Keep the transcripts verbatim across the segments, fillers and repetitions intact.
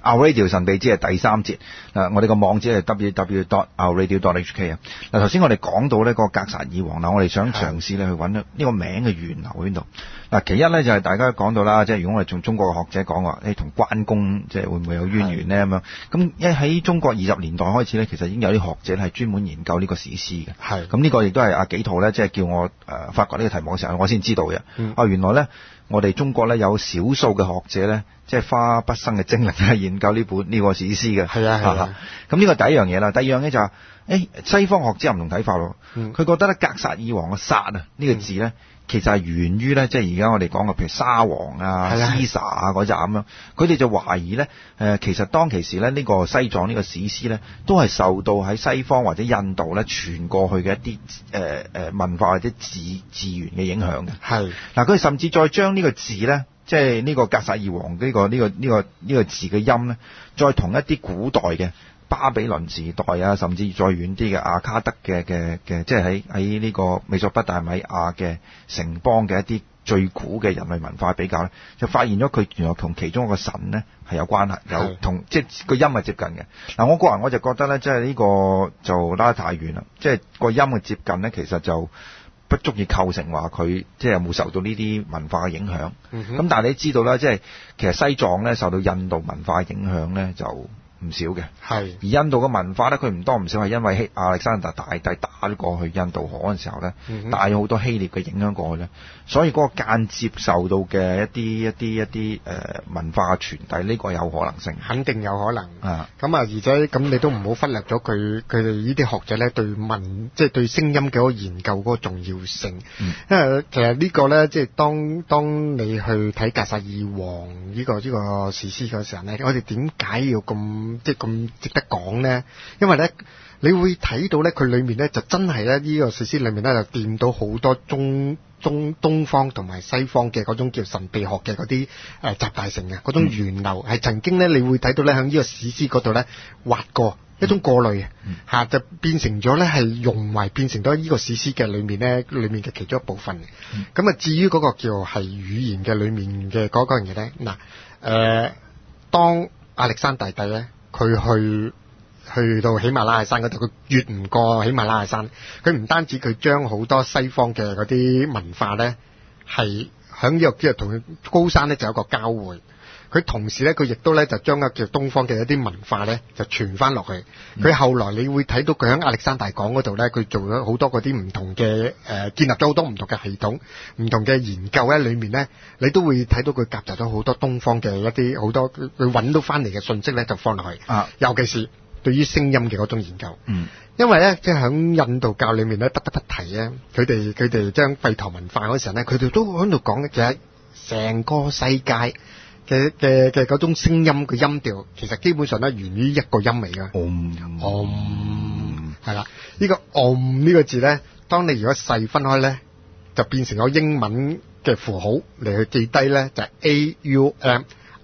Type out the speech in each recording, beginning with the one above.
Our Radio 神秘之係第三節。嗱，我哋個網址係 double-u double-u double-u dot our radio dot h k 啊。嗱，頭先我哋講到呢個格薩爾王啦，我哋想嘗試咧去揾呢個名嘅源流喺邊度。嗱，其一咧就係大家講到啦，即係如果我哋從中國嘅學者講話，誒同關公即係會唔會有淵源咧咁樣？咁一喺中國二十年代開始咧，其實已經有啲學者係專門研究呢個史詩嘅。係。咁呢個亦都係阿紀陶咧，即係叫我誒、呃、發掘呢個題目嘅時候，我先知道嘅。嗯。啊，原來咧我哋中國咧有少數嘅學者咧，即係花畢生嘅精力去研究呢本呢、呢個史詩嘅。係啊係啊。咁呢個第一樣嘢啦，第二樣嘢就係、是，誒西方學者有唔同睇法咯。佢、嗯、覺得咧格薩爾王嘅薩啊呢個字咧。嗯其實係源於咧，即係而家我哋講嘅，譬如沙皇啊、斯沙啊嗰陣咁樣，佢哋就懷疑咧，誒、呃，其實當其時咧，呢、這個西藏呢個史詩咧，都係受到喺西方或者印度咧傳過去嘅一啲誒誒文化或者字字源嘅影響嘅。係嗱，佢哋甚至再將呢個字咧，即係呢個格薩爾王呢、這個呢、這個呢、這個呢、這個字嘅音咧，再同一啲古代嘅巴比倫時代啊，甚至再遠啲嘅阿卡德嘅嘅嘅，即係喺喺呢個美索不達米亞嘅城邦嘅一啲最古嘅人類文化比較咧，就發現咗佢原來同其中一個神咧係有關係，有同即係個音係接近嘅。嗱，我個人我就覺得咧，即係呢個就拉得太遠啦，即係個音嘅接近咧，其實就不足以構成話佢即係有冇受到呢啲文化嘅影響。咁、嗯、但係你知道啦，即係其實西藏咧受到印度文化嘅影響咧就唔少嘅，係而印度嘅文化咧，佢唔多唔少係因為希亞歷山大大帝打咗過去印度河嗰陣時候咧，帶咗好多希臘嘅影響過去咧，所以嗰個間接受到嘅一啲一啲一啲誒、呃、文化嘅傳遞，呢、這個有可能性，肯定有可能啊。咁啊，而且咁你都唔好忽略咗佢佢哋呢啲學者咧對文即係、就是、對聲音嘅嗰個研究嗰個重要性，嗯、因為其實個呢個咧即係當當你去睇格薩爾王呢、這個呢、這個史詩嘅時候咧，我哋點解要咁？即係咁值得講咧，因為咧你會睇到咧佢裏面咧就真係咧呢個史詩裏面咧就掂到好多中中東方同埋西方嘅嗰種叫神秘學嘅嗰啲誒集大成嘅嗰種源流，係、嗯、曾經咧你會睇到咧喺呢個史詩嗰度咧劃過一種過濾嚇、嗯啊，就變成咗咧係融為變成咗呢個史詩嘅裏面咧裏面嘅其中一部分。咁、嗯、啊至於嗰個叫係語言嘅裏面嘅嗰樣嘢咧，嗱誒當亞歷山大帝咧。佢去去到喜馬拉雅山嗰度，佢越唔過喜馬拉雅山，佢唔單止佢將好多西方嘅嗰啲文化咧，係響呢個即係同高山咧就有一個交匯。佢同時咧，佢亦都咧就將一個叫東方嘅一啲文化咧就傳翻落去。佢、嗯、後來你會睇到佢喺亞歷山大港嗰度咧，佢做咗好多嗰啲唔同嘅誒、呃，建立咗好多唔同嘅系統、唔同嘅研究喺裏面咧，你都會睇到佢夾雜咗好多東方嘅一啲好多佢揾到翻嚟嘅信息咧，就放落去。啊，尤其是對於聲音嘅嗰種研究。嗯，因為咧即係喺印度教裏面咧，不得不提咧，佢哋佢哋將吠陀文化嗰時候咧，佢哋都喺度講嘅就係成個世界嘅嘅嘅嗰種聲音嘅音調，其實基本上咧源於一個音嚟嘅。Om Om 係啦，呢個 Om 呢個字咧，當你如果細分開咧，就變成咗英文嘅符號嚟去記低咧，就係 A U M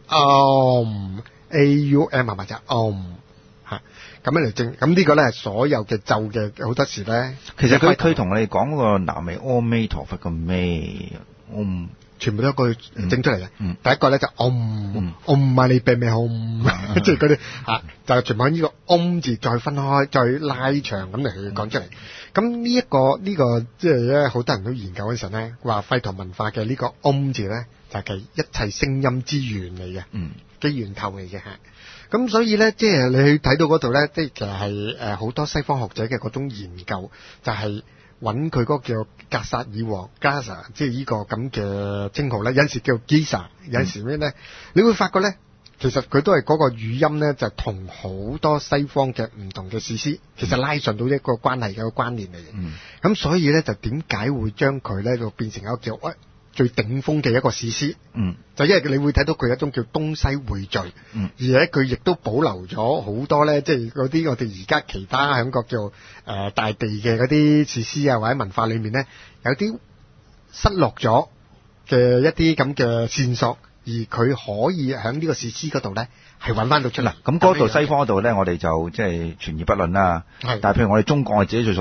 Om A U M 係咪就 Om 嚇？咁樣嚟正，咁呢個咧係所有嘅咒嘅好多時咧，其實佢佢同我哋講嗰個南無阿彌陀佛個咩 Om。全部都一個整出嚟嘅、嗯，第一個咧就 om om 啊，你病咩 om，即係嗰啲嚇，就全部喺呢個 om 字再分開，再拉長咁嚟去講出嚟。咁呢一個呢、呢個即係咧，好多人都研究嗰陣咧，話吠陀文化嘅呢個 om 字咧，就係、是、一切聲音之源嚟嘅，嗯，嘅源頭嚟嘅嚇。咁所以咧，即係你去睇到嗰度咧，即係其實係誒好多西方學者嘅嗰種研究，就係、是。揾佢嗰個叫格薩爾王 Gaza， 即係呢個咁嘅稱號咧，有陣時叫 Giza， 有陣時咩咧、嗯？你會發覺咧，其實佢都係嗰個語音咧，就同好多西方嘅唔同嘅史詩，其實拉上到一個關係嘅一個關聯嚟嘅。咁、嗯、所以咧，就點解會將佢咧就變成一個叫喂最頂峰嘅一個史詩？嗯，就因為你會睇到佢一種叫東西匯聚，嗯，而且佢亦都保留咗好多咧，即係嗰啲我哋而家其他響個叫誒、呃、大地嘅嗰啲史詩啊或者文化裏面咧，有啲失落咗嘅一啲咁嘅線索，而佢可以喺呢個史詩嗰度咧係揾翻到出嚟。咁嗰度西方嗰度咧，我哋就即係存而不論啦。係，但係譬如我哋中國，我自己最熟啦。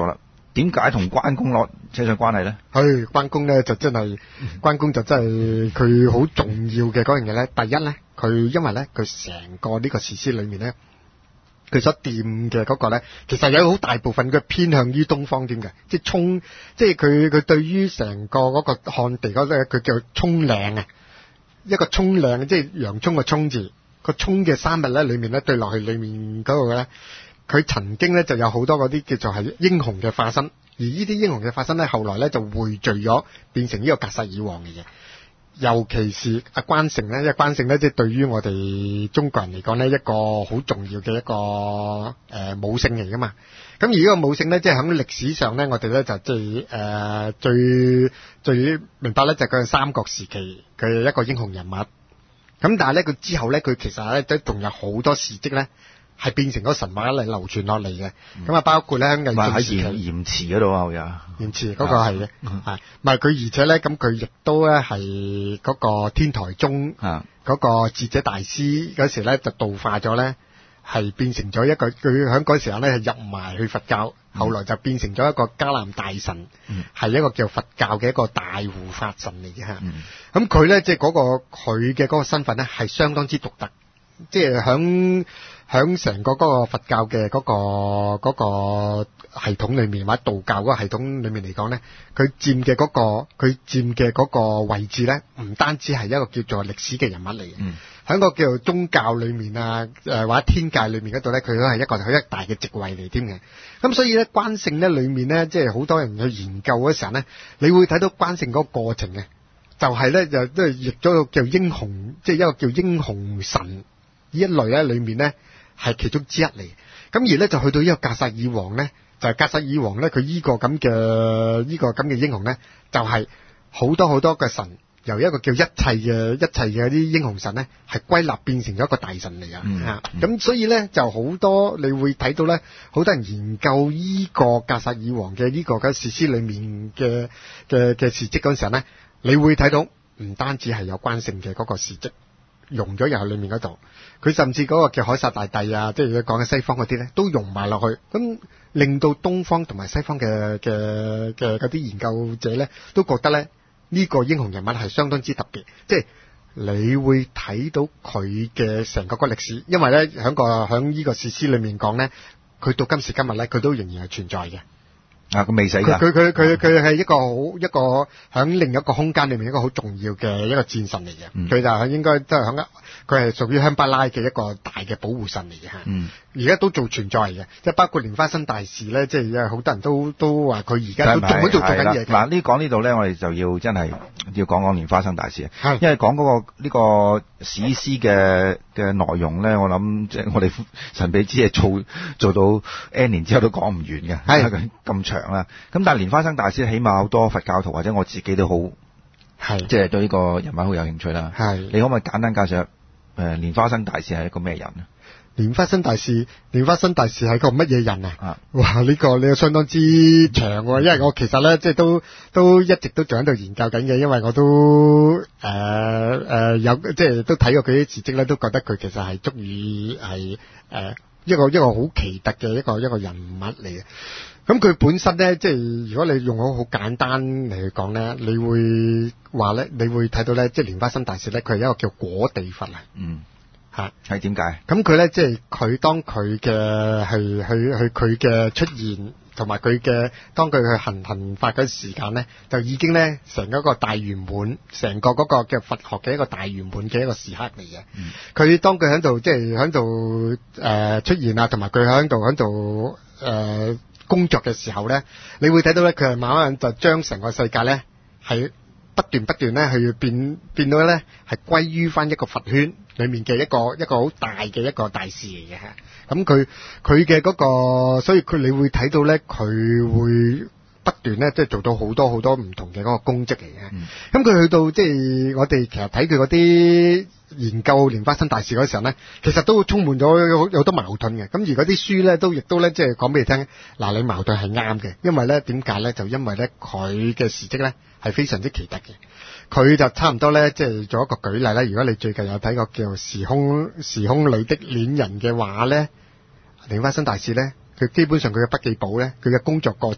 點解同關公攞扯上關係咧？ 佢關公咧就真係，關公就真係佢好重要嘅嗰樣嘢咧。第一咧，佢因為咧佢成個呢個史詩裏面咧，佢所掂嘅嗰個咧，其實有好大部分佢偏向於東方點嘅，即係沖，即係佢佢對於成個嗰個漢地嗰咧，佢叫蔥嶺啊，一個蔥嶺，即係洋蔥嘅蔥字，個蔥嘅三日咧裏面咧對落去裏面嗰個咧。佢曾經咧就有好多嗰啲叫做係英雄嘅化身，而呢啲英雄嘅化身咧，後來咧就匯聚咗變成呢個格薩爾王嘅嘢。尤其是阿關勝咧，因為關勝咧即係對於我哋中國人嚟講咧，一個好重要嘅一個誒、呃、武聖嚟噶嘛。咁而呢個武聖咧，即係喺歷史上咧，我哋咧就即係誒最最明白咧，就係佢係三國時期佢係一個英雄人物。咁但係咧，佢之後咧，佢其實咧都仲有好多事蹟咧。係變成嗰神話嚟流傳落嚟嘅，咁、嗯、啊包括咧喺魏晉時期， 喺鹽池嗰度啊，好呀， 鹽池嗰個係嘅，係，唔係佢而且咧，咁佢亦都咧係嗰個天台宗嗰個智者大師嗰時咧就道化咗咧，係變成咗一個佢喺嗰時候咧係入埋去佛教，嗯、後來就變成咗一個迦南大神，係、嗯、一個叫佛教嘅一個大護法神嚟嘅嚇。咁佢咧即係嗰個佢嘅嗰個身份咧係相當之獨特，即係響。喺成個嗰個佛教嘅嗰、嗰個嗰、嗰個系統裏面，或者道教嗰個系統裏面嚟講咧，佢佔嘅嗰個佢佔嘅嗰個位置咧，唔單止係一個叫做歷史嘅人物嚟嘅，喺、嗯、個叫做宗教裏面啊，誒或者天界裏面嗰度咧，佢都係一個好一大嘅職位嚟添嘅。咁所以咧，關聖咧裏面咧，即係好多人去研究嗰時候咧，你會睇到關聖嗰個過程嘅，就係咧就都係譯咗個叫英雄，即係一個叫英雄神呢一類咧裏面咧。係其中之一嚟，咁而咧就去到呢個格薩爾王咧，就係、是、格薩爾王咧，佢呢個咁嘅呢個咁嘅英雄咧，就係、是、好多好多嘅神，由一個叫一切嘅一切嘅啲英雄神咧，係歸納變成咗一個大神嚟啊！咁、嗯嗯、所以咧就好多你會睇到咧，好多人研究呢個格薩爾王嘅呢個嘅史詩裏面嘅嘅嘅事蹟嗰陣時候咧，你會睇到唔單止係有關聖嘅嗰個事蹟。融咗入去裏面嗰度，佢甚至嗰個叫凱撒大帝啊，即係佢講嘅西方嗰啲咧，都融埋落去，咁令到東方同埋西方嘅嘅嘅嗰啲研究者咧，都覺得咧呢、這個英雄人物係相當之特別，即係你會睇到佢嘅成個個歷史，因為咧喺個喺呢個史詩裏面講咧，佢到今時今日咧，佢都仍然係存在嘅。 啊，佢未死㗎。 佢佢佢佢係一個好一個喺另一個空間裏面一個好重要嘅一個戰神嚟嘅。佢、嗯、就係應該都係響佢係屬於香巴拉嘅一個大嘅保護神嚟嘅嚇。嗯。而家都做存在嘅，即係包括蓮花生大士咧，即係好多人都都話佢而家都仲喺度做緊嘢。 嗱，呢講呢度咧，我哋就要真係要講講蓮花生大士，因為講嗰、嗰個呢、呢個史詩嘅嘅內容咧，我諗即係我哋神秘之夜做做到 N 年之後都講唔完嘅，係咁長啦。咁但係蓮花生大士起碼好多佛教徒或者我自己都好，係即係對呢個人物好有興趣啦。係，你可唔可以簡單介紹誒蓮花生大士係一個咩人咧？ 蓮花生大士，蓮花生大士係個乜嘢人啊？啊哇！呢、這個你又相當之長喎，因為我其實咧即係都都一直都仲喺度研究緊嘅，因為我都誒誒、呃呃、有即係都睇過佢啲事蹟咧，都覺得佢其實係足以係誒一個一個好奇特嘅一個一個人物嚟嘅。咁佢本身咧，即係如果你用好好簡單嚟去講咧，你會話咧，你會睇到咧，即係蓮花生大士咧，佢係一個叫果地佛啊。嗯。吓係點解？咁佢咧，即係佢當佢嘅係去去佢嘅出現，同埋佢嘅當佢去行行法嘅時間咧，就已經咧成一個大圓滿，成個嗰個嘅佛學嘅一個大圓滿嘅一個時刻嚟嘅。佢、嗯、當佢喺度即係喺度誒出現啊，同埋佢喺度喺度誒工作嘅時候咧，你會睇到咧，佢係慢慢就將成個世界咧係不斷不斷咧去變變到咧係歸於翻一個佛圈裏面嘅一個一個好大嘅一個大事嚟嘅嚇。咁佢佢嘅嗰個，所以佢你會睇到咧，佢會不斷咧即係做到好多好多唔同嘅嗰個功績嚟嘅。咁、嗯、佢去到即係我哋其實睇佢嗰啲研究蓮花生大士嗰時候咧，其實都充滿咗有好多矛盾嘅。咁而嗰啲書咧都亦都咧即係講俾你聽，嗱你矛盾係啱嘅，因為咧點解咧？就因為咧佢嘅事蹟咧係非常之奇特嘅。佢就差唔多咧，即係做一個舉例啦。如果你最近有睇過叫《時空時空裏的戀人》嘅話咧，蓮花生大士咧，佢基本上佢嘅筆記簿咧，佢嘅工作過程咧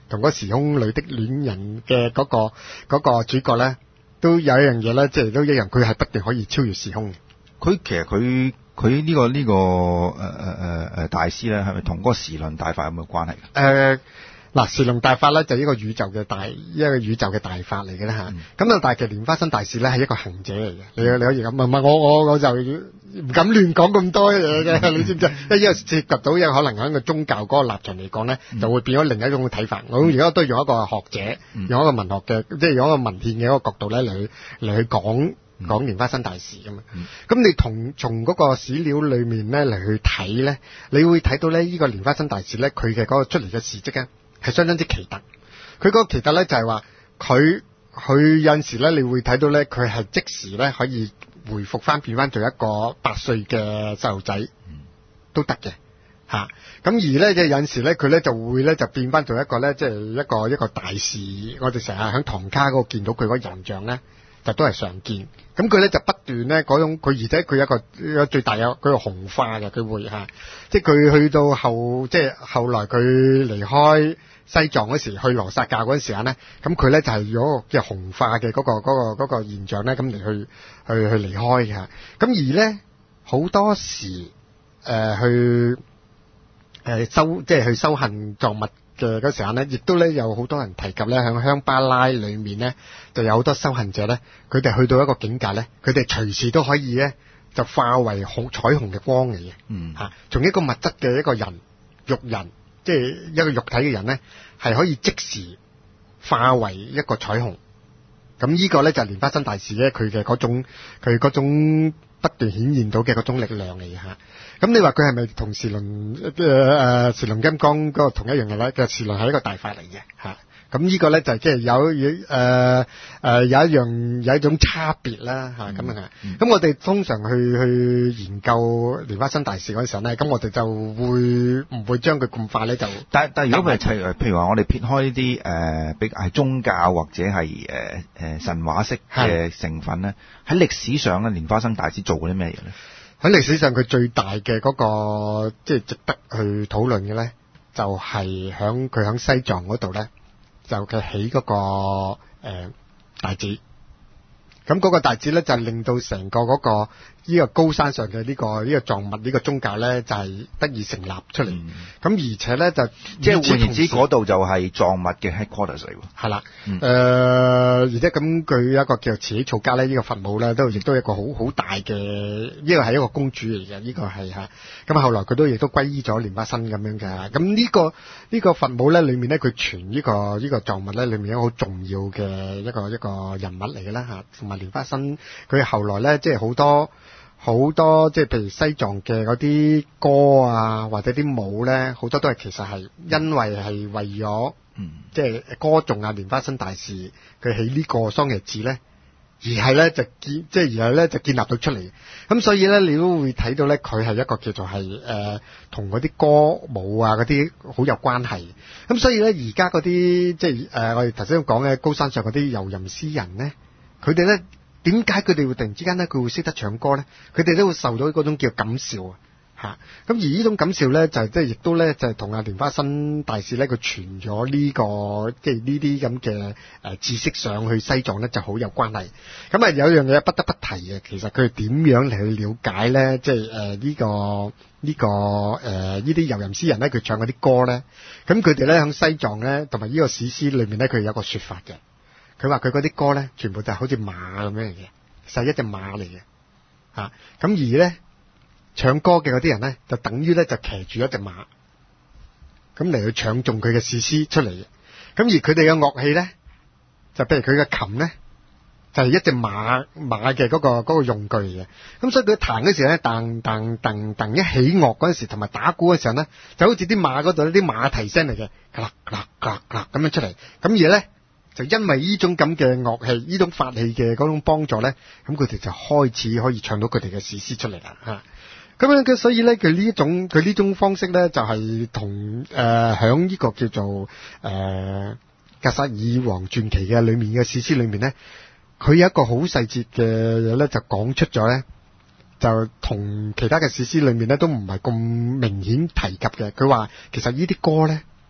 同嗰時空裏的戀人嘅嗰、嗰個嗰、嗰個主角咧，都有一樣嘢咧，即係都一樣，佢係不斷可以超越時空嘅。 佢其實佢佢呢個呢、呢個誒誒誒誒大師咧，係咪同嗰個時輪大法有冇關係嘅？誒、 呃。嗱，時輪大法咧就係一個宇宙嘅大一個宇宙嘅大法嚟嘅啦嚇。咁、嗯、啊，但係其實蓮花生大士咧係一個行者嚟嘅。你你可以咁問問我我我就唔敢亂講咁多嘢嘅，你知唔知？因為涉及到有可能喺個宗教嗰個立場嚟講咧，就會變咗另一種嘅睇法。我而家都用一個學者，嗯、用一個文學嘅，即係用一個文獻嘅一個角度咧嚟嚟去講講蓮花生大士咁嘛。咁、嗯、你同從嗰個史料裏面咧嚟去睇咧，你會睇到咧呢個蓮花生大士咧佢嘅嗰個出嚟嘅事蹟咧，係相當之奇特，佢嗰個奇特咧就係話，佢佢有陣時咧，你會睇到咧，佢係即時咧可以回復翻變翻做一個八歲嘅細路仔，都得嘅嚇。咁而咧即係有陣時咧，佢咧就會咧就變翻做一個咧，即係一個一個大士。我哋成日喺唐卡嗰度見到佢嗰形象咧，就都係常見。咁佢咧就不斷咧嗰種，佢而且佢一個有最大有佢個紅化嘅，佢會嚇，即係佢去到後即係後來佢離開西藏嗰時，去羅薩教嗰陣時間咧，咁佢咧就係有個嘅紅化嘅嗰個嗰個嗰個現象咧，咁嚟去去去離開嘅。咁而咧好多時誒、呃、去誒修即係去修行藏物嘅嗰時間咧，亦都咧有好多人提及咧，喺香巴拉裏面咧就有好多修行者咧，佢哋去到一個境界咧，佢哋隨時都可以咧就化為好彩虹嘅光嚟嘅。嗯嚇，從一個物質嘅一個人肉人。即係一個肉體嘅人咧，係可以即時化為一個彩虹。咁呢個咧就係蓮花生大士咧，佢嘅嗰種佢嗰種不斷顯現到嘅嗰種力量嚟嘅嚇。咁你話佢係咪同時輪誒誒時輪金剛嗰個同一樣嘅咧？嘅時輪係一個大法嚟嘅嚇。咁呢個咧就即係有誒誒、呃呃、有一樣有一種差別啦嚇咁啊。咁、嗯、我哋通常去去研究蓮花生大士嗰陣時候咧，咁我哋就會唔會將佢咁快咧就？但但如果佢係譬如話我哋撇開呢啲誒比較係宗教或者係誒誒神話式嘅成分咧，喺歷史上咧蓮花生大士做過啲咩嘢咧？喺歷史上佢最大嘅嗰、那個即係、就是、值得去討論嘅咧，就係響佢響西藏嗰度咧。就佢起嗰、那個誒、呃、大寺，咁嗰個大寺咧就令到成個嗰、那個呢、這個高山上嘅呢、這個呢、這個藏物呢、這個宗教咧就係、是、得以成立出嚟。咁、嗯、而且咧就即係換言之，嗰度就係藏物嘅 headquarters 嚟喎。係啦，誒、嗯呃、而且咁佢有一個叫慈禧草家咧，呢、這個佛母咧都亦都係一個好好大嘅，呢、這個係一個公主嚟嘅，呢、這個係嚇。咁後來佢都亦都歸依咗蓮花生咁樣嘅。咁呢、這個呢、這個佛母咧裏面咧，佢傳呢、這個呢、這個藏物咧裏面一個好重要嘅一個一個人物嚟嘅啦嚇。同埋蓮花生佢後來咧即係好多。好多即係譬如西藏嘅嗰啲歌啊，或者啲舞咧，好多都係其實係因為係為咗，嗯，即係歌頌啊蓮花生大士佢起呢個桑耶寺咧，而係咧就建即係而係咧就建立到出嚟。咁所以咧你都會睇到咧，佢係一個叫做係誒同嗰啲歌舞啊嗰啲好有關係。咁所以咧而家嗰啲即係誒、呃、我哋頭先講嘅高山上嗰啲遊吟詩人咧，佢哋咧。點解佢哋會突然之間咧，佢會識得唱歌咧？佢哋都會受到嗰種叫感召啊！嚇咁而呢種感召咧，就係即係亦都咧，就係同阿蓮花生大士咧，佢傳咗呢個即係呢啲咁嘅誒知識上去西藏咧，就好有關係。咁啊有樣嘢不得不提嘅，其實佢點樣嚟去了解咧？即係誒呢個呢個誒呢啲遊吟詩人咧，佢唱嗰啲歌咧，咁佢哋咧喺西藏咧，同埋呢個史詩裏面咧，佢有個説法嘅。佢話佢嗰啲歌咧，全部就係好似馬咁樣嘅，就係一隻馬嚟嘅，嚇、啊、咁而咧唱歌嘅嗰啲人咧，就等於咧就騎住一隻馬，咁嚟去唱頌佢嘅史詩出嚟嘅。咁而佢哋嘅樂器咧，就譬如佢嘅琴咧，就係、是、一隻馬馬嘅嗰、那個嗰、那個用具嚟嘅。咁所以佢彈嗰時咧，噔噔噔噔一起樂嗰陣時，同埋打鼓嘅時候咧，就好似啲馬嗰度啲馬蹄聲嚟嘅，咔啦咔啦咔啦咔啦咁樣出嚟。咁而咧。就因為呢種咁嘅樂器，呢種法器嘅嗰種幫助咧，咁佢哋就開始可以唱到佢哋嘅史詩出嚟啦嚇。咁樣嘅所以咧，佢呢一種佢呢種方式咧，就係同誒響呢個叫做誒、呃、格薩爾王傳奇嘅裏面嘅史詩裏面咧，佢有一個好細節嘅嘢咧，就講出咗咧，就同其他嘅史詩裏面咧都唔係咁明顯提及嘅。佢話其實呢啲歌咧。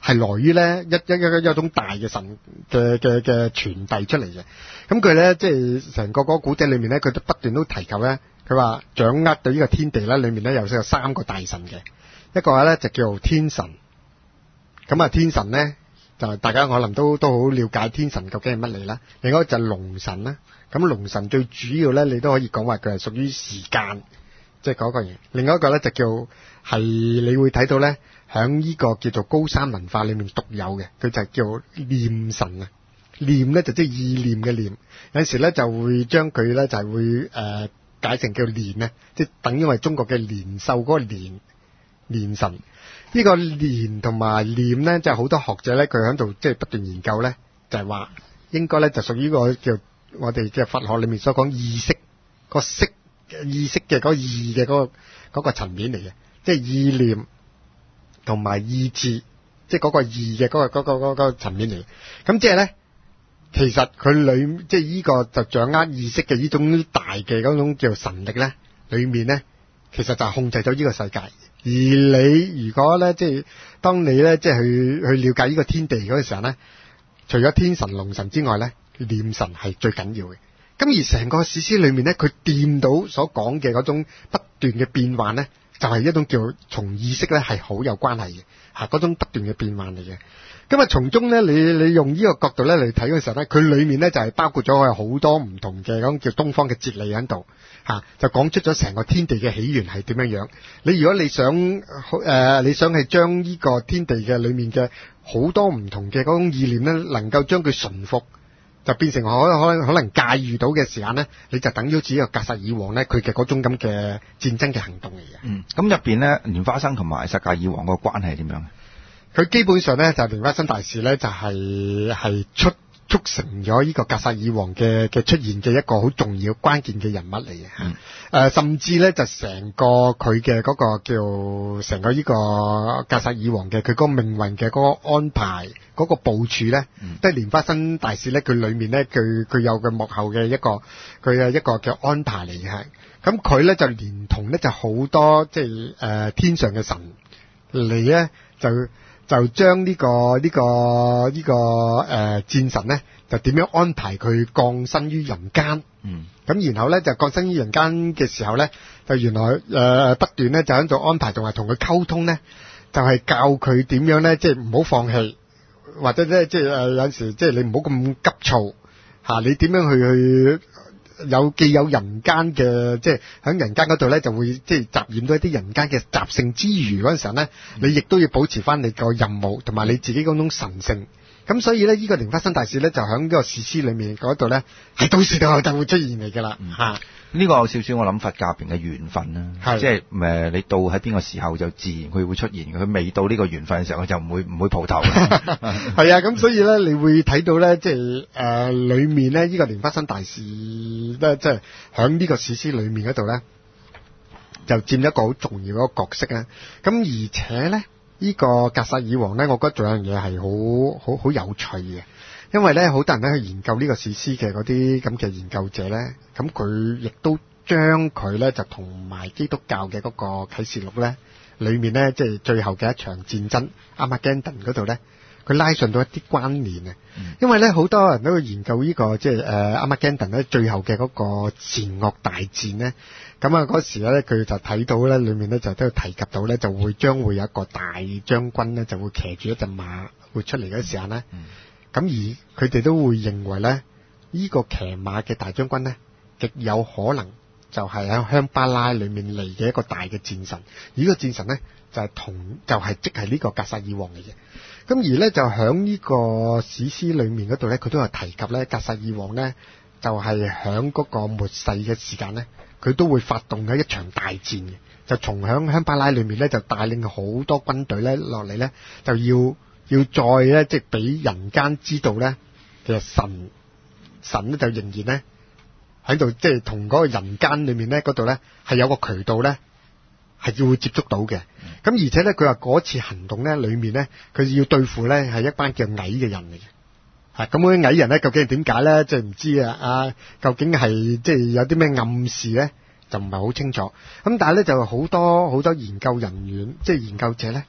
係來於咧一一一一種大嘅神嘅嘅嘅傳遞出嚟嘅。咁佢咧即係成個嗰個古仔裏面咧，佢都不斷都提及咧，佢話掌握到呢個天地咧，裏面咧有有三個大神嘅，一個咧就叫做天神。咁啊，天神咧就大家可能都都好了解天神究竟係乜嚟啦。另外一個就係龍神啦。咁龍神最主要咧，你都可以講話佢係屬於時間，即係嗰個嘢。另外一個咧就叫係你會睇到咧，響呢個叫做高山文化裏面獨有嘅，佢就係叫念神啊。念咧就即係意念嘅念，有陣時咧就會將佢咧就係會誒、呃、解成叫年咧，即係等於係中國嘅年獸嗰個年年神。呢、這個年同埋念咧，就係好多學者咧，佢喺度即係不斷研究咧，就係、是、話應該咧就屬於個叫我哋嘅佛學裏面所講意識、那個識意識嘅嗰個意嘅嗰、那個嗰、那個層面嚟嘅，即係意念同埋意志，即係嗰個意嘅嗰、那個嗰、那個嗰、那個層面嚟。咁即係咧。其實佢裏即係呢個就掌握意識嘅呢種大嘅嗰種叫神力咧，裏面咧其實就係控制咗呢個世界。而你如果咧即係當你咧即係去去了解呢個天地嗰個時候咧，除咗天神龍神之外咧，念神係最緊要嘅。咁而成個史詩裏面咧，佢掂到所講嘅嗰種不斷嘅變幻咧，就係、是、一種叫從意識咧係好有關係嘅吓，嗰種不斷嘅變幻嚟嘅。咁啊，從中咧，你你用呢個角度咧嚟睇嘅時候咧，佢裏面咧就係包括咗有好多唔同嘅咁叫東方嘅哲理喺度嚇，就講出咗成個天地嘅起源係點樣樣。你如果你想誒、呃，你想係將呢個天地嘅裏面嘅好多唔同嘅嗰種意念咧，能夠將佢馴服，就變成可可能可能駕馭到嘅時間咧，你就等於好似呢個格薩爾王咧，佢嘅嗰種咁嘅戰爭嘅行動嚟嘅。 嗯，咁入邊咧，蓮花生同埋薩格爾王個關係係點樣？ 佢基本上咧就蓮花生大士咧就係、是、係出促成咗呢個格薩爾王嘅嘅出現嘅一個好重要關鍵嘅人物嚟嘅嚇。誒、嗯呃、甚至咧就成個佢嘅嗰個叫成個呢個格薩爾王嘅佢嗰個命運嘅嗰個安排嗰、那個部署咧，都係蓮花生大士咧佢裏面咧佢佢有個幕後嘅一個佢嘅一個嘅安排嚟嘅係。咁佢咧就連同咧就好多即係誒天上嘅神嚟咧就。就將呢、這個呢、這個呢、這個誒、呃、戰神咧，就點樣安排佢降生於人間？嗯，咁然後咧就降生於人間嘅時候咧，就原來誒、呃、不斷咧就喺度安排，同埋同佢溝通咧，就係、是、教佢點樣咧，即係唔好放棄，或者咧即係誒有陣時即係你唔好咁急躁嚇、啊，你點樣去去？有既有人間嘅，即係喺人間嗰度咧，就會即係雜染到一啲人間嘅習性之餘嗰陣時候咧，你亦都要保持翻你個任務同埋你自己嗰種神性。咁所以咧，呢、這個蓮花生大士咧，就喺呢個史詩裏面嗰度咧，係到時到候就會出現嚟噶啦。嚇、嗯， 呢、這個有少少我諗佛教入邊嘅緣分啦，即係誒你到喺邊個時候就自然佢會出現，佢未到呢個緣分嘅時候，佢就唔會唔會蒲頭。係啊，咁所以咧，你會睇到咧，即係誒裏面咧，呢、這個蓮花生大士咧，即係喺呢個史詩裏面嗰度咧，就佔一個好重要嘅角色啊。咁而且咧。呢、這個格薩爾王咧，我覺得仲有樣嘢係好好好有趣嘅，因為咧好多人咧去研究呢個史詩嘅嗰啲咁嘅研究者咧，咁佢亦都將佢咧就同埋基督教嘅嗰個啟示錄咧，裏面咧即係最後嘅一場戰爭阿馬根頓嗰度咧，佢拉上到一啲關聯啊、嗯，因為咧好多人都去研究呢、這個即係誒阿馬根頓咧最後嘅嗰個善惡大戰咧。咁啊，嗰時咧，佢就睇到咧，裏面咧就都提及到咧，就會將會有一個大將軍咧，就會騎住一隻馬會出嚟嘅時候咧。咁、嗯、而佢哋都會認為咧，呢、這個騎馬嘅大將軍咧，極有可能就係喺香巴拉裏面嚟嘅一個大嘅戰神。而呢個戰神咧，就係、是、同就係、是、即係呢個格薩爾王嚟嘅。咁而咧就喺呢個史詩裏面嗰度咧，佢都有提及咧，格薩爾王咧就係喺嗰個末世嘅時間咧。佢都會發動嘅一場大戰嘅，就從響香巴拉裏面咧，就帶領好多軍隊咧落嚟咧，就要要再咧，即係俾人間知道咧，其實神神咧就仍然咧喺度，即係同嗰個人間裏面咧嗰度咧係有個渠道咧係要會接觸到嘅。咁、嗯、而且咧，佢話嗰次行動咧裏面咧，佢要對付咧係一班叫矮嘅人嚟嘅。咁嗰啲矮人咧，究竟係點解咧？即係唔知啊！啊，究竟係即係有啲咩暗示咧？就唔係好清楚。咁但係咧，就好多好多研究人員，即係研究者咧，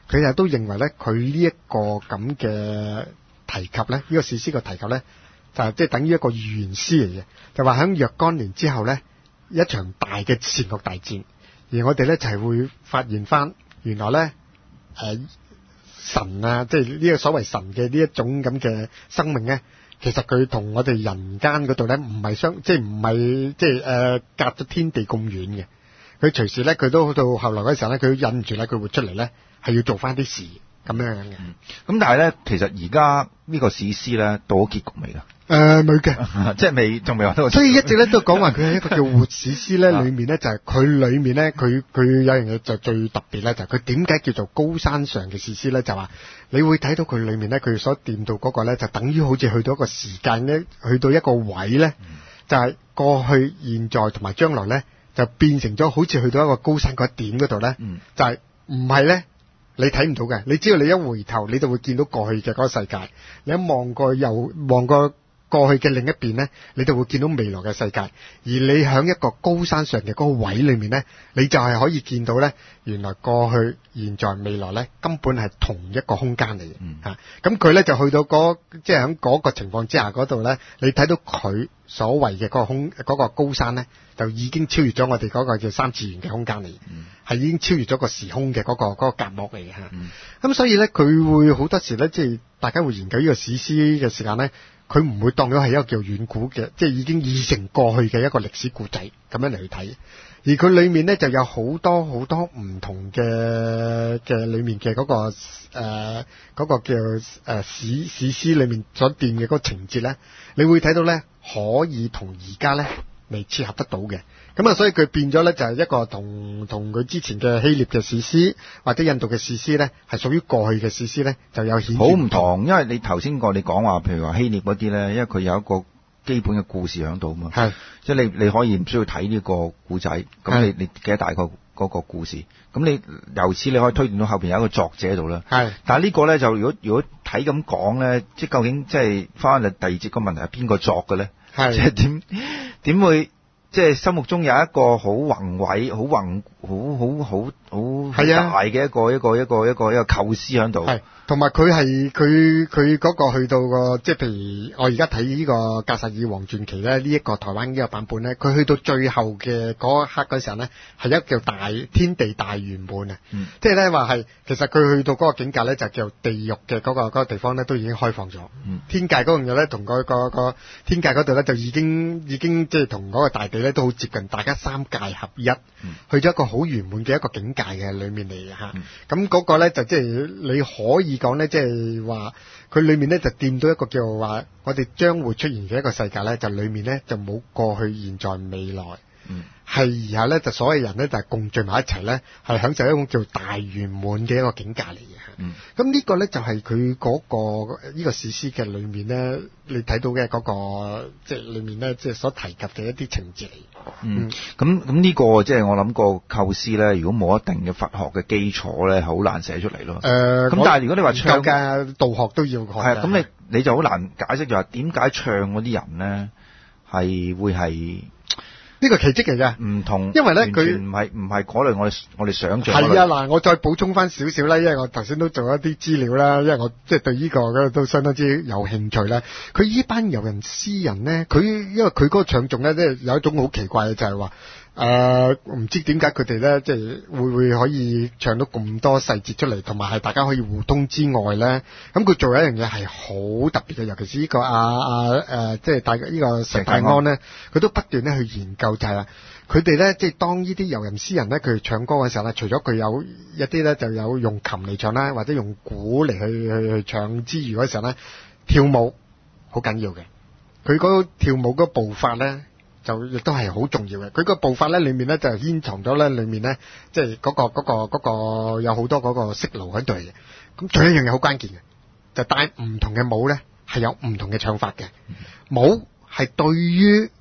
佢又都認為咧，佢呢一個咁嘅提及咧，呢、這個史詩嘅提及咧，就係即係等於一個預言詩嚟嘅，就話喺若干年之後咧，一場大嘅善惡大戰，而我哋咧就係、是、會發現翻，原來咧誒、呃、神啊，即係呢個所謂神嘅呢一種咁嘅生命咧，其實佢同我哋人間嗰度咧唔係相，即係唔係即係誒隔咗天地咁遠嘅。佢隨時咧，佢都到後來嗰時候咧，佢忍唔住咧，佢會出嚟咧，係要做翻啲事咁樣樣嘅。咁、 嗯、但係咧，其實而家呢個史詩咧到咗結局未㗎？誒、 呃，未嘅， 即係未，仲未話到。 所以一直咧都講話佢係一個叫活史詩咧，裏面咧就係、是、佢裏面咧，佢佢有樣嘢就最特別咧，就係佢點解叫做高山上嘅史詩咧？就話你會睇到佢裏面咧，佢所掂到嗰個咧，就等於好似去到一個時間咧，去到一個位咧，嗯、就係過去、現在同埋將來咧。就變成咗好似去到一個高山嗰一點嗰度咧，嗯、就係唔係咧？你睇唔到嘅，你只要你一回頭，你就會見到過去嘅嗰個世界。你一望過又望過過去嘅另一邊咧，你就會見到未來嘅世界。而你喺一個高山上嘅嗰個位裏面咧，你就係可以見到咧，原來過去、現在、未來咧，根本係同一個空間嚟嘅嚇。咁佢咧就去到嗰即係喺嗰個情況之下嗰度咧，你睇到佢所謂嘅嗰個空嗰、嗰個高山咧，就已經超越咗我哋嗰個叫三次元嘅空間嚟，係、嗯、已經超越咗個時空嘅嗰、嗰個嗰、嗰個隔膜嚟嘅嚇。咁、嗯、所以咧，佢會好多時咧，即係大家會研究呢個史詩嘅時間咧，佢唔會當咗係一個叫遠古嘅，即係已經已成過去嘅一個歷史故仔咁樣嚟去睇。而佢裏面咧就有好多好多唔同嘅嘅裏面嘅嗰、嗰個誒嗰、呃嗰個叫誒、呃、史史詩裏面所掂嘅嗰個情節咧，你會睇到咧可以同而家咧未切合得到嘅。咁啊，所以佢變咗咧就係一個同同佢之前嘅希臘嘅史詩或者印度嘅史詩咧，係屬於過去嘅史詩咧，就有顯好唔同。 因為你頭先個你講話，譬如話希臘嗰啲咧，因為佢有一個基本嘅故事喺度嘛，係即係你你可以唔需要睇呢個故仔，咁你你記得大概嗰個故事，咁你由此你可以推斷到後邊有一個作者喺度啦。係，但係呢個咧就如果如果睇咁講咧，即係究竟即係翻嚟第二節個問題係邊個作嘅咧？係即係點點會？即係心目中有一個好宏偉、好宏、好好好好大嘅一個一個一個一個一個構思喺度。係，同埋佢係佢佢嗰個去到個，即係譬如我而家睇呢個《格薩爾王傳奇》咧，呢一個台灣呢個版本咧，佢去到最後嘅嗰一刻嗰時候咧，係一個叫大天地大圓滿啊！嗯、即係咧話係，其實佢去到嗰個境界咧，就叫地獄嘅嗰個嗰個地方咧，都已經開放咗。嗯、天界嗰樣嘢咧，同嗰個個天界嗰度咧，就已經已經即係同嗰個大地咧都好接近，大家三界合一，嗯、去咗一個好圓滿嘅一個境界嘅裏面嚟嘅嚇。咁嗰、嗯、個咧就即係你可以講咧，即係話佢裏面咧就掂到一個叫話，我哋將會出現嘅一個世界咧，就裏面咧就冇過去、現在、未來。嗯係，然後咧就所有人咧就係共聚埋一齊咧，係享受一種叫大圓滿嘅一個境界嚟嘅。嗯，咁呢個咧就係佢嗰個呢、呢個史詩嘅裏面咧，你睇到嘅嗰、嗰個即係裏面咧，即係所提及嘅一啲情節嚟。嗯，咁咁呢個即係我諗個構思咧，如果冇一定嘅佛學嘅基礎咧，係好難寫出嚟咯。誒、呃，咁但係如果你話唱嘅道學都要學，係咁你你就好難解釋就話點解唱嗰啲人咧係會係。呢個奇蹟嚟嘅，唔同，因為咧佢唔係唔係嗰類我哋我哋想象。係啊，嗱，我再補充翻少少啦，因為我頭先都做一啲資料啦，因為我即係對呢個都相當之有興趣啦。佢呢班遊人詩人咧，佢因為佢嗰個唱誦咧，即係有一種好奇怪嘅，就係話誒唔知點解佢哋咧，即係會唔會可以唱到咁多細節出嚟，同埋係大家可以互通之外咧，咁佢做一樣嘢係好特別嘅，尤其是呢、呢個啊啊誒，即係大呢個石大安咧，佢都不斷咧去研究。就係啦，佢哋咧即係當呢啲遊人詩人咧，佢哋唱歌嘅時候咧，除咗佢有一啲咧就有用琴嚟唱啦，或者用鼓嚟去去去唱之餘嗰時候咧，跳舞好緊要嘅。佢嗰跳舞嗰步伐咧，就亦都係好重要嘅。佢個步伐咧裏面咧就牽藏咗咧裏面咧，即係嗰個嗰個嗰個有好多嗰個色路喺度嘅。咁仲有一樣嘢好關鍵嘅，就帶唔同嘅舞咧係有唔同嘅唱法嘅。舞係對於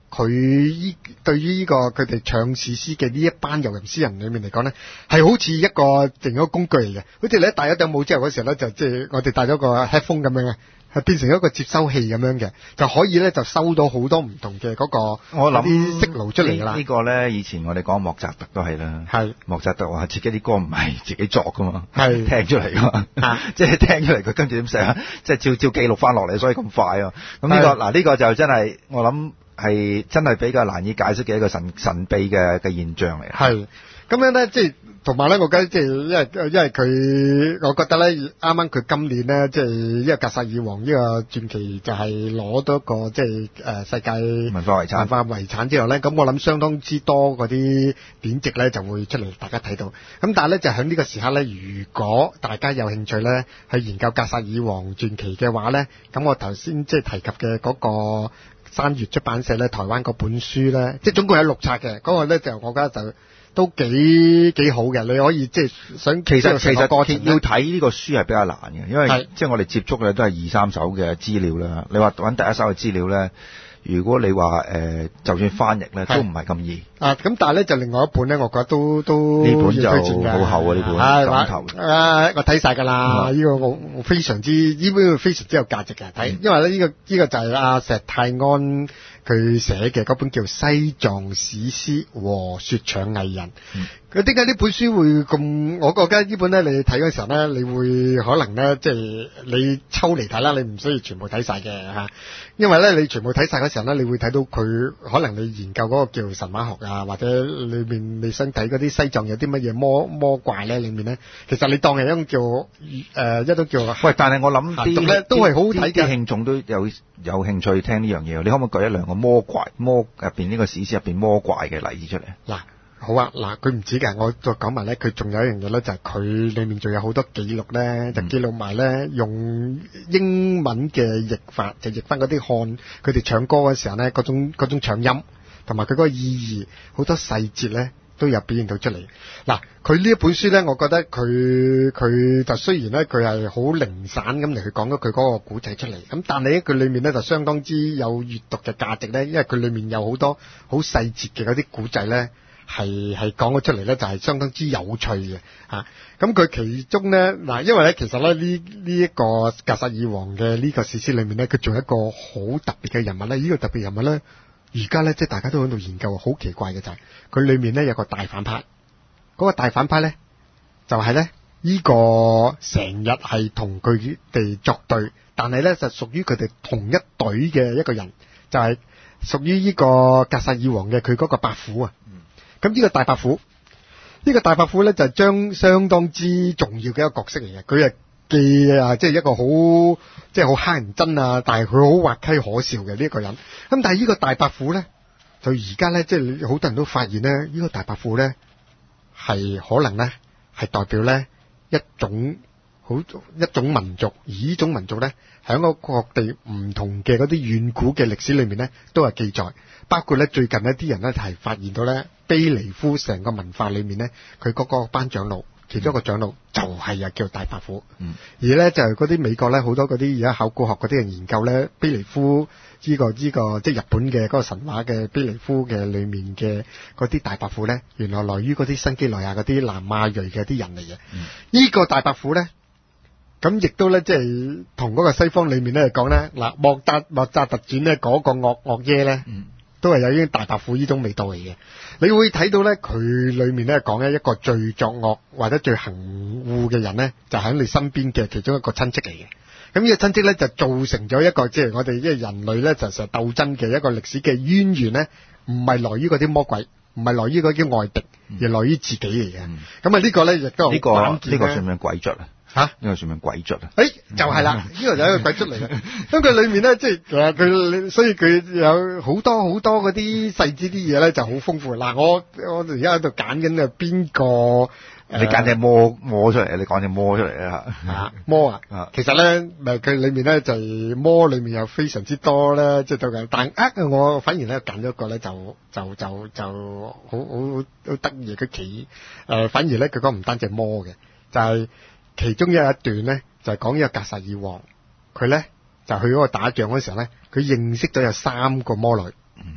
佢依對於呢個佢哋唱史詩嘅呢一班遊吟詩人裏面嚟講咧，係好似一個另一個工具嚟嘅。好似你一戴一頂帽之後嗰時候咧，就即係我哋戴咗個 headphone 咁樣嘅。係變成一個接收器咁樣嘅，就可以咧就收到好多唔同嘅嗰個我諗啲息路出嚟㗎啦。 呢個咧以前我哋講莫扎特都係啦， 係莫扎特話自己啲歌唔係自己作噶嘛， 係聽出嚟噶嘛，即係聽出嚟佢跟住點寫啊，即係照照記錄翻落嚟，所以咁快啊。咁呢、呢個嗱呢、呢個就真係我諗係真係比較難以解釋嘅一個神神秘嘅嘅現象嚟。 係咁樣咧，即係。同埋咧，我覺得即係因為因為佢，我覺得咧，啱啱佢今年咧，即係呢個格薩爾王呢個傳奇就係攞到一個即係誒世界文化遺產文化遺產之後咧，咁我諗相當之多嗰啲典籍咧就會出嚟大家睇到。咁但係咧就喺呢個時刻咧，如果大家有興趣咧去研究格薩爾王傳奇嘅話咧，咁我頭先即係提及嘅嗰個山月出版社咧，台灣嗰本書咧，即係總共有六冊嘅，嗰個咧就我覺得就。都幾幾好嘅，你可以即係想其實其實要睇呢個書係比較難嘅，因為即係我哋接觸嘅都係二三手嘅資料啦。你話揾第一手嘅資料咧，如果你話誒、呃、就算翻譯咧都唔係咁易。 啊，咁但係咧就另外一本咧，我覺得都都呢本就好厚啊！呢本枕頭啊，我睇晒㗎啦，呢、嗯、個我我非常之呢本非常之有價值嘅睇、嗯，因為咧、這、呢個呢、這個就係阿石泰安。佢寫嘅嗰本叫《西藏史詩和說唱藝人》，佢點解呢本書會咁？我覺得呢本咧，你睇嗰時候咧，你會可能咧，即係你抽嚟睇啦，你唔需要全部睇晒嘅嚇，因為咧你全部睇晒嗰時候咧，你會睇到佢可能你研究嗰個叫神話學啊，或者裏面你想睇嗰啲西藏有啲乜嘢魔魔怪咧，裏面咧，其實你當係一種叫誒、呃、一種叫喂，但係我諗啲咧都係好好睇嘅， 聽眾都有有興趣聽呢樣嘢，你可唔可以舉一兩個魔怪魔入邊呢個史詩入邊魔怪嘅例子出嚟？ 嗱，好啊，嗱，佢唔止嘅，我再講埋咧，佢仲有一樣嘢咧，就係、是、佢裏面仲有好多記錄咧，就記錄埋咧用英文嘅譯法，就譯翻嗰啲漢佢哋唱歌嘅時候咧，嗰種嗰種唱音同埋佢嗰個意義，好多細節咧都有表現到出嚟。嗱，佢呢一本書咧，我覺得佢佢就雖然咧佢係好零散咁嚟去講咗佢嗰個古仔出嚟，咁但係咧佢裏面咧就相當之有閱讀嘅價值咧，因為佢裏面有好多好細節嘅嗰啲古仔咧，係係講咗出嚟咧，就係相當之有趣嘅嚇。咁佢其中咧嗱，因為咧其實咧呢呢一個格薩爾王嘅呢個史詩裏面咧，佢仲有一個好特別嘅人物咧，呢、這個特別人物咧。而家咧，即係大家都喺度研究，好奇怪嘅就係、是、佢裏面咧有個大反派，嗰、那個大反派咧就係咧呢個成日係同佢哋作對，但係咧就屬於佢哋同一隊嘅一個人，就係屬於呢個格薩爾王嘅佢嗰個伯虎啊。咁、嗯、呢個大伯虎，呢、這個大伯虎咧就係將相當之重要嘅一個角色嚟嘅，佢係。既啊，即係一個好，即係好乞人憎啊，但係佢好滑稽可笑嘅呢一個人。咁但係呢個大伯虎咧，就而家咧，即係好多人都發現咧，呢、這個大伯虎咧係可能咧係代表咧一種好一種民族，而呢種民族咧喺個各地唔同嘅嗰啲遠古嘅歷史裏面咧都係記載，包括咧最近一啲人咧係發現到咧卑尼夫成個文化裏面咧，佢嗰個班長老。其中一個長老就係啊叫大伯虎，嗯、而咧就係嗰啲美國咧好多嗰啲而家考古學嗰啲人研究咧卑尼夫呢、這個呢、這個即係日本嘅嗰個神話嘅卑尼夫嘅裏面嘅嗰啲大伯虎咧，原來來於嗰啲新幾內亞嗰啲南亞裔嘅啲人嚟嘅。呢、嗯、個大伯虎咧，咁亦都咧即係同嗰個西方裏面咧講咧嗱，莫扎莫扎特傳咧嗰個惡惡耶咧。嗯都係有呢啲大伯虎呢種味道嚟嘅，你會睇到咧佢裏面咧講咧一個最作惡或者最行惡嘅人咧，就喺你身邊嘅其中一個親戚嚟嘅。咁呢個親戚咧就造成咗一個即係我哋即係人類咧就成日鬥爭嘅一個歷史嘅淵源咧，唔係來於嗰啲魔鬼，唔係來於嗰啲外敵，而來於自己嚟嘅。咁啊呢個咧亦都呢個呢個算唔算鬼卒啊？吓，呢個算唔算鬼卒啊？ 誒，就係啦，呢個就係一個鬼卒嚟嘅。咁佢裏面咧，即係其實佢，所以佢有好多好多嗰啲細緻啲嘢咧，就好豐富。嗱，我我而家喺度揀緊啊，邊個？ 你揀隻魔魔出嚟，你講隻魔出嚟啊！ 吓魔啊！啊其實咧，咪佢裏面咧就係魔裏面有非常之多咧，即係都嘅。但啊，我反而咧揀咗一個咧，就就就就好好好得意嘅奇誒，反而咧佢講唔單止係魔嘅，就係、是。其中有一段咧，就係講呢個格薩爾王，佢咧就去嗰個打仗嗰時候咧，佢認識咗有三個魔女，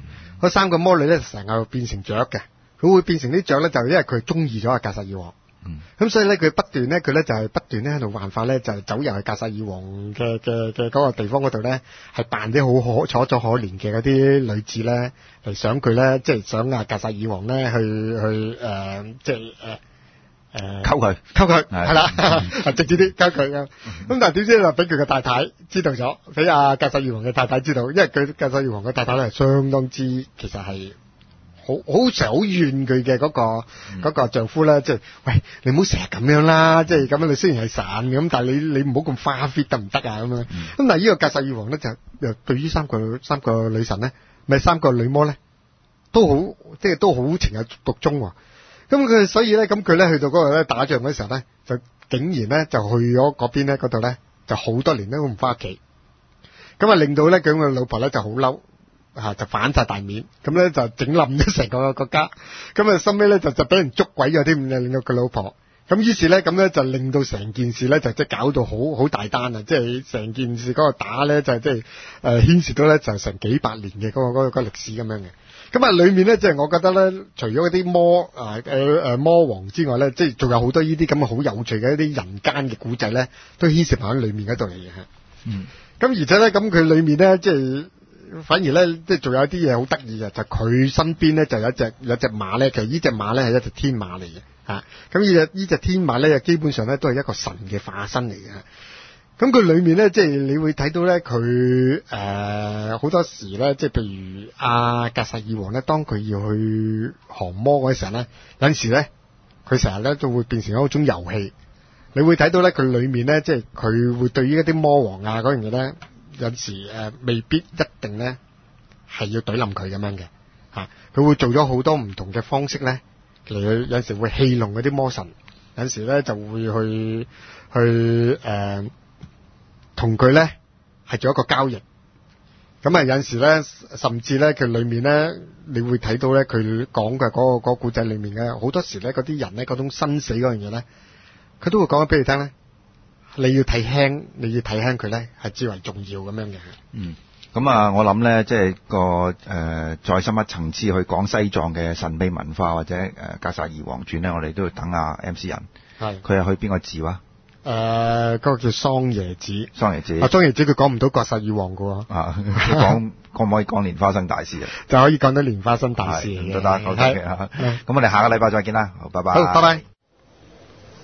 嗰三個魔女咧成日變成雀嘅，佢會變成啲雀咧，就因為佢中意咗阿格薩爾王。嗯，咁所以咧，佢不斷咧，佢咧就係不斷咧喺度幻化咧，就係走入去格薩爾王嘅嘅嘅嗰個地方嗰度咧，係扮啲好可楚楚可憐嘅嗰啲女子咧，嚟想佢咧，即係想阿格薩爾王咧去去誒、呃，即係誒誒，溝佢溝佢係啦，直接啲溝佢啊！咁但係點知就俾佢嘅太太知道咗，俾阿格薩爾王嘅太太知道，因為佢格薩爾王嘅太太咧係相當之其實係。好好成日好怨佢嘅嗰個嗰、嗯、個丈夫咧，即係喂你唔好成日咁樣啦，即係咁樣你雖然係散嘅，咁但係你你唔好咁花 fit 得唔得啊咁樣？咁、嗯、但係呢個格薩爾王咧就又對於三個三個女神咧，咪三個女魔咧都好即係都好情有獨鍾喎。咁佢所以咧咁佢咧去到嗰度咧打仗嗰時候咧，就竟然咧就去咗嗰邊咧嗰度咧就好多年都唔翻屋企，咁啊令到咧佢個老婆咧就好嬲。啊！就反晒大面，咁咧就整冧咗成個國家，咁啊，收尾咧就就俾人捉鬼咗添，令到佢老婆。咁於是咧，咁咧就令到成件事咧就即係搞到好好大單啊！即係成件事嗰個打咧就即係誒牽涉到咧就成幾百年嘅嗰、嗰個嗰、嗰個歷史咁樣嘅。咁啊，裏面咧即係我覺得咧，除咗嗰啲魔啊誒誒魔王之外咧，即係仲有好多呢啲咁嘅好有趣嘅一啲人間嘅古仔咧，都牽涉埋喺裏面嗰度嚟嘅嚇。嗯。咁而且咧，咁佢裏面咧即係。反而咧，即係仲有啲嘢好得意嘅，就佢、是、身邊咧就有一隻有一隻馬咧，其實呢隻馬咧係一隻天馬嚟嘅嚇。咁呢隻呢隻天馬咧，基本上咧都係一個神嘅化身嚟嘅。咁佢裏面咧，即係你會睇到咧，佢誒好多時咧，即係譬如阿格薩爾王咧，當佢要去降魔嗰時候咧，有陣時咧，佢成日咧就會變成一種遊戲。你會睇到咧，佢裏面咧，即係佢會對於一啲魔王啊嗰樣嘢咧。有時誒、呃、未必一定咧係要懟冧佢咁樣嘅嚇，佢、啊、會做咗好多唔同嘅方式咧嚟去，有時會戲弄嗰啲魔神，有時咧就會去去誒同佢咧係做一個交易。咁啊有陣時咧，甚至咧佢裏面咧，你會睇到咧佢講嘅嗰個嗰個古仔裏面嘅好多時咧，嗰啲人咧嗰種生死嗰樣嘢咧，佢都會講俾你聽咧。你要睇輕，你要睇輕佢咧，係至為重要咁樣嘅。 嗯，咁啊，我諗咧，即係個誒、呃、再深一層次去講西藏嘅神秘文化或者誒、呃、格薩爾王傳咧，我哋都要等阿 M C 人。係。佢係去邊個寺啊？ 誒、呃，嗰、那個叫桑耶寺。桑耶寺。啊，桑耶寺佢講唔到格薩爾王噶喎。啊，佢講可唔可以講蓮花生大師啊？就可以講到蓮花生大師嘅。都得，好嘅嚇。咁我哋下個禮拜再見啦。好，拜拜。好，拜拜。